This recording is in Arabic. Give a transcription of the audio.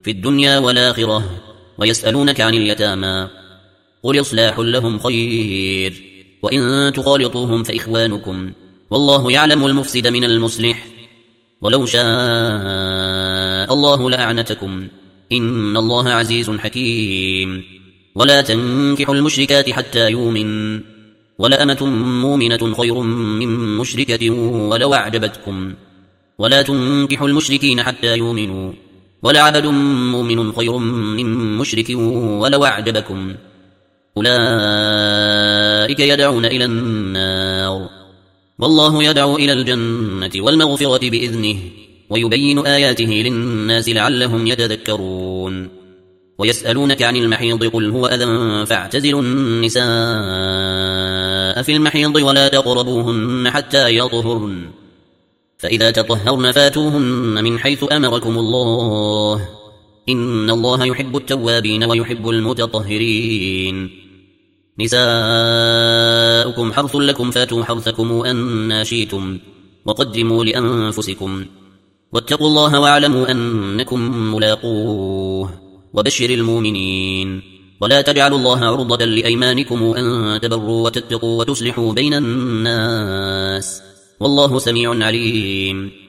في الدنيا والآخرة ويسألونك عن اليتامى قل إصلاح لهم خير وإن تخالطوهم فإخوانكم والله يعلم المفسد من المصلح ولو شاء الله لأعنتكم إن الله عزيز حكيم ولا تنكحوا المشركات حتى يؤمن ولأمة مؤمنة خير من مشركة ولو أعجبتكم ولا تنكحوا المشركين حتى يؤمنوا ولعبد مؤمن خير من مشرك ولو أعجبكم أولئك يدعون إلى النار والله يدعو إلى الجنة والمغفرة بإذنه ويبين آياته للناس لعلهم يتذكرون ويسألونك عن المحيض قل هو أذى فاعتزلوا النساء في المحيض ولا تقربوهن حتى يطهرن فإذا تطهرن فاتوهن من حيث أمركم الله إن الله يحب التوابين ويحب المتطهرين نساؤكم حرث لكم فاتوا حرثكم أن شئتم وقدموا لأنفسكم واتقوا الله واعلموا أنكم ملاقوه وبشر المؤمنين ولا تجعلوا الله عرضة لأيمانكم أن تبروا وتتقوا وتصلحوا بين الناس والله سميع عليم